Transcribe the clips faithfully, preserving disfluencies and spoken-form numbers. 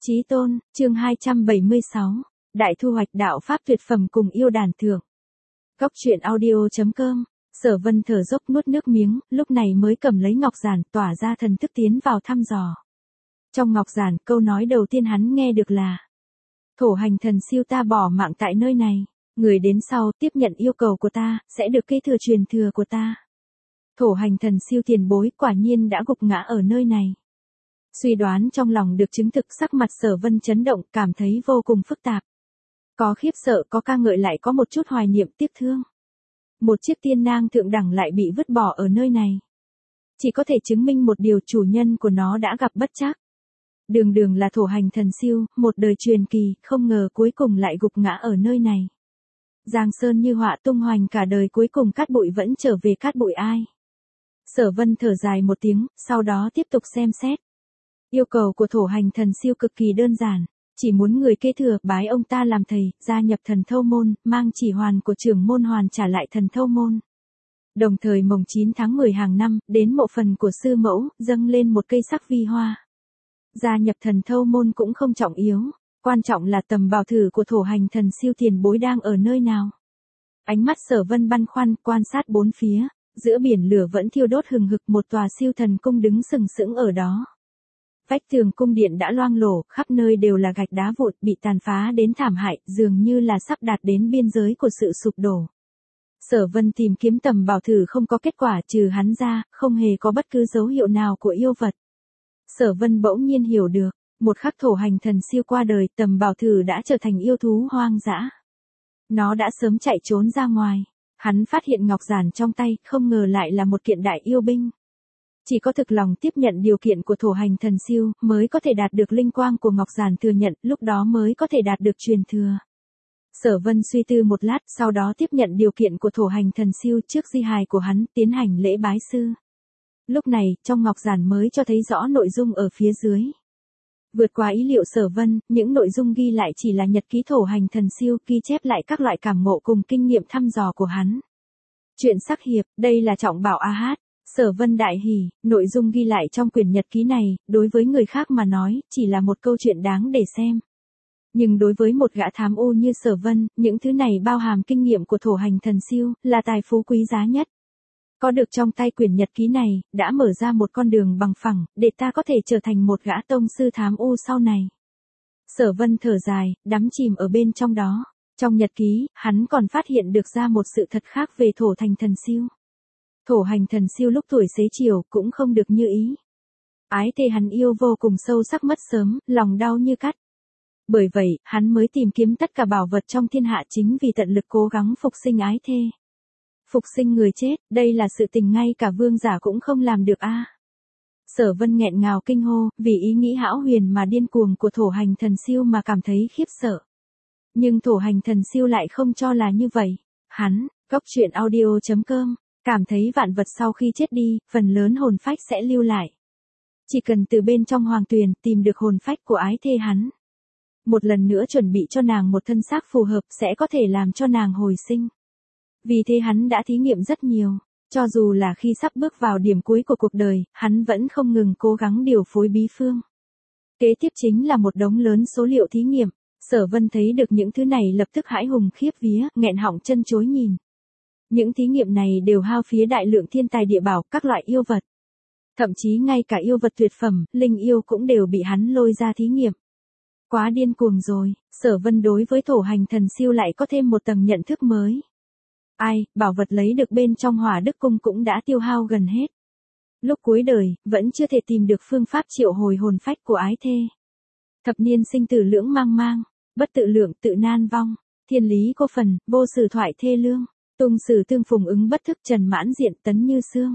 Chí tôn, chương hai trăm bảy mươi sáu, Đại thu hoạch đạo pháp tuyệt phẩm cùng yêu đàn thượng. Góc truyện audio.com, Sở Vân thở dốc nuốt nước miếng, lúc này mới cầm lấy ngọc giản tỏa ra thần thức tiến vào thăm dò. Trong ngọc giản, câu nói đầu tiên hắn nghe được là: Thổ hành thần siêu ta bỏ mạng tại nơi này, người đến sau tiếp nhận yêu cầu của ta, sẽ được kế thừa truyền thừa của ta. Thổ hành thần siêu tiền bối quả nhiên đã gục ngã ở nơi này. Suy đoán trong lòng được chứng thực, sắc mặt Sở Vân chấn động, cảm thấy vô cùng phức tạp. Có khiếp sợ, có ca ngợi, lại có một chút hoài niệm tiếc thương. Một chiếc tiên nang thượng đẳng lại bị vứt bỏ ở nơi này. Chỉ có thể chứng minh một điều, chủ nhân của nó đã gặp bất trắc. Đường đường là thổ hành thần siêu, một đời truyền kỳ, không ngờ cuối cùng lại gục ngã ở nơi này. Giang sơn như họa tung hoành cả đời, cuối cùng cát bụi vẫn trở về cát bụi ai. Sở Vân thở dài một tiếng, sau đó tiếp tục xem xét. Yêu cầu của thổ hành thần siêu cực kỳ đơn giản, chỉ muốn người kế thừa, bái ông ta làm thầy, gia nhập thần thâu môn, mang chỉ hoàn của trưởng môn hoàn trả lại thần thâu môn. Đồng thời mồng chín tháng mười hàng năm, đến mộ phần của sư mẫu, dâng lên một cây sắc vi hoa. Gia nhập thần thâu môn cũng không trọng yếu, quan trọng là tầm bảo thử của thổ hành thần siêu tiền bối đang ở nơi nào. Ánh mắt Sở Vân băn khoăn, quan sát bốn phía, giữa biển lửa vẫn thiêu đốt hừng hực, một tòa siêu thần cung đứng sừng sững ở đó. Vách tường cung điện đã loang lổ, khắp nơi đều là gạch đá vụn, bị tàn phá đến thảm hại, dường như là sắp đạt đến biên giới của sự sụp đổ. Sở Vân tìm kiếm tầm bảo thử không có kết quả, trừ hắn ra, không hề có bất cứ dấu hiệu nào của yêu vật. Sở Vân bỗng nhiên hiểu được, một khắc thổ hành thần siêu qua đời, tầm bảo thử đã trở thành yêu thú hoang dã. Nó đã sớm chạy trốn ra ngoài. Hắn phát hiện ngọc giản trong tay, không ngờ lại là một kiện đại yêu binh. Chỉ có thực lòng tiếp nhận điều kiện của thổ hành thần siêu, mới có thể đạt được linh quang của ngọc giản thừa nhận, lúc đó mới có thể đạt được truyền thừa. Sở Vân suy tư một lát, sau đó tiếp nhận điều kiện của thổ hành thần siêu trước di hài của hắn, tiến hành lễ bái sư. Lúc này, trong ngọc giản mới cho thấy rõ nội dung ở phía dưới. Vượt qua ý liệu Sở Vân, những nội dung ghi lại chỉ là nhật ký thổ hành thần siêu, ghi chép lại các loại cảm ngộ cùng kinh nghiệm thăm dò của hắn. Chuyện sắc hiệp, đây là trọng bảo a hát. Sở Vân đại hỉ, nội dung ghi lại trong quyển nhật ký này, đối với người khác mà nói, chỉ là một câu chuyện đáng để xem. Nhưng đối với một gã thám ô như Sở Vân, những thứ này bao hàm kinh nghiệm của thổ hành thần siêu, là tài phú quý giá nhất. Có được trong tay quyển nhật ký này, đã mở ra một con đường bằng phẳng, để ta có thể trở thành một gã tông sư thám ô sau này. Sở Vân thở dài, đắm chìm ở bên trong đó. Trong nhật ký, hắn còn phát hiện được ra một sự thật khác về thổ hành thần siêu. Thổ hành thần siêu lúc tuổi xế chiều cũng không được như ý. Ái thê hắn yêu vô cùng sâu sắc mất sớm, lòng đau như cắt. Bởi vậy, hắn mới tìm kiếm tất cả bảo vật trong thiên hạ chính vì tận lực cố gắng phục sinh ái thê. Phục sinh người chết, đây là sự tình ngay cả vương giả cũng không làm được a. À. Sở Vân nghẹn ngào kinh hô, vì ý nghĩ hão huyền mà điên cuồng của thổ hành thần siêu mà cảm thấy khiếp sợ. Nhưng thổ hành thần siêu lại không cho là như vậy. Hắn, góc truyện audio.com, cảm thấy vạn vật sau khi chết đi, phần lớn hồn phách sẽ lưu lại. Chỉ cần từ bên trong hoàng tuyền tìm được hồn phách của ái thê hắn. Một lần nữa chuẩn bị cho nàng một thân xác phù hợp sẽ có thể làm cho nàng hồi sinh. Vì thế hắn đã thí nghiệm rất nhiều, cho dù là khi sắp bước vào điểm cuối của cuộc đời, hắn vẫn không ngừng cố gắng điều phối bí phương. Kế tiếp chính là một đống lớn số liệu thí nghiệm, Sở Vân thấy được những thứ này lập tức hãi hùng khiếp vía, nghẹn họng chân chối nhìn. Những thí nghiệm này đều hao phí đại lượng thiên tài địa bảo, các loại yêu vật. Thậm chí ngay cả yêu vật tuyệt phẩm, linh yêu cũng đều bị hắn lôi ra thí nghiệm. Quá điên cuồng rồi, Sở Vân đối với thổ hành thần siêu lại có thêm một tầng nhận thức mới. Ai, bảo vật lấy được bên trong hỏa đức cung cũng đã tiêu hao gần hết. Lúc cuối đời, vẫn chưa thể tìm được phương pháp triệu hồi hồn phách của ái thê. Thập niên sinh tử lưỡng mang mang, bất tự lượng tự nan vong, thiên lý cô phần, vô sử thoại thê lương, tung sử tương phùng ứng bất thức trần mãn diện tấn như xương.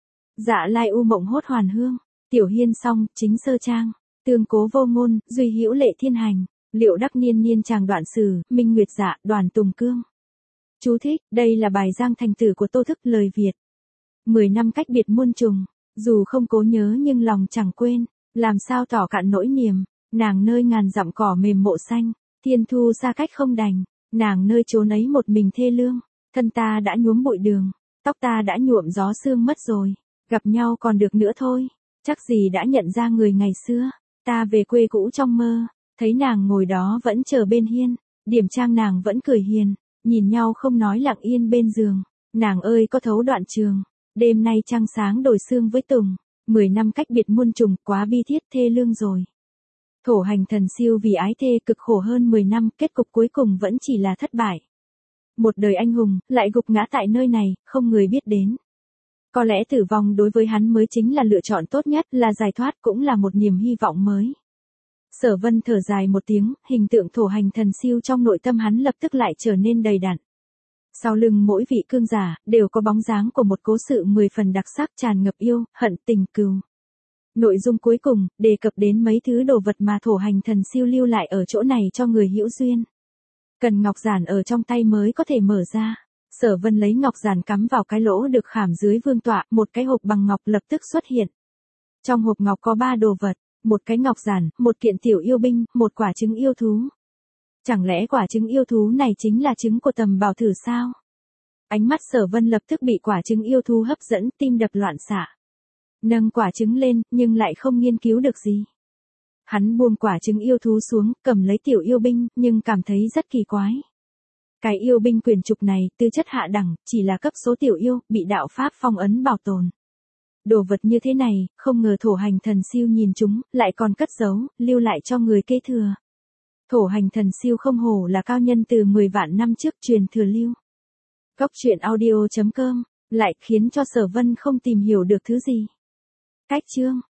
Dạ lai u mộng hốt hoàn hương, tiểu hiên song, chính sơ trang, tương cố vô ngôn, duy hữu lệ thiên hành, liệu đắc niên niên tràng đoạn sử, minh nguyệt dạ, đoàn tùng cương. Chú thích, đây là bài giang thành tử của Tô Thức, lời Việt. Mười năm cách biệt muôn trùng, dù không cố nhớ nhưng lòng chẳng quên, làm sao tỏ cạn nỗi niềm, nàng nơi ngàn dặm cỏ mềm mộ xanh, thiên thu xa cách không đành, nàng nơi chốn ấy một mình thê lương, thân ta đã nhuốm bụi đường, tóc ta đã nhuộm gió sương mất rồi, gặp nhau còn được nữa thôi, chắc gì đã nhận ra người ngày xưa, ta về quê cũ trong mơ, Thấy nàng ngồi đó vẫn chờ bên hiên, Điểm Trang nàng vẫn cười hiền, nhìn nhau không nói lặng yên bên giường. Nàng ơi có thấu đoạn trường, đêm nay trăng sáng đổi sương với Tùng, mười năm cách biệt muôn trùng, quá bi thiết thê lương rồi. Thổ hành thần siêu vì ái thê cực khổ hơn mười năm, kết cục cuối cùng vẫn chỉ là thất bại. Một đời anh hùng, lại gục ngã tại nơi này, không người biết đến. Có lẽ tử vong đối với hắn mới chính là lựa chọn tốt nhất, là giải thoát cũng là một niềm hy vọng mới. Sở Vân thở dài một tiếng, hình tượng thổ hành thần siêu trong nội tâm hắn lập tức lại trở nên đầy đặn. Sau lưng mỗi vị cương giả, đều có bóng dáng của một cố sự mười phần đặc sắc tràn ngập yêu, hận, tình cừu. Nội dung cuối cùng, đề cập đến mấy thứ đồ vật mà thổ hành thần siêu lưu lại ở chỗ này cho người hữu duyên. Cần ngọc giản ở trong tay mới có thể mở ra. Sở Vân lấy ngọc giản cắm vào cái lỗ được khảm dưới vương tọa, một cái hộp bằng ngọc lập tức xuất hiện. Trong hộp ngọc có ba đồ vật, một cái ngọc giản, một kiện tiểu yêu binh, một quả trứng yêu thú. Chẳng lẽ quả trứng yêu thú này chính là trứng của Tầm Bảo Thử sao? Ánh mắt Sở Vân lập tức bị quả trứng yêu thú hấp dẫn, tim đập loạn xạ. Nâng quả trứng lên, nhưng lại không nghiên cứu được gì. Hắn buông quả trứng yêu thú xuống, cầm lấy tiểu yêu binh, nhưng cảm thấy rất kỳ quái. Cái yêu binh quyền trục này, tư chất hạ đẳng, chỉ là cấp số tiểu yêu, bị đạo pháp phong ấn bảo tồn. Đồ vật như thế này, không ngờ thổ hành thần siêu nhìn chúng, lại còn cất giấu, lưu lại cho người kế thừa. Thổ hành thần siêu không hổ là cao nhân từ mười vạn năm trước truyền thừa lưu. Góc truyện audio chấm com lại khiến cho Sở Vân không tìm hiểu được thứ gì. Cách chương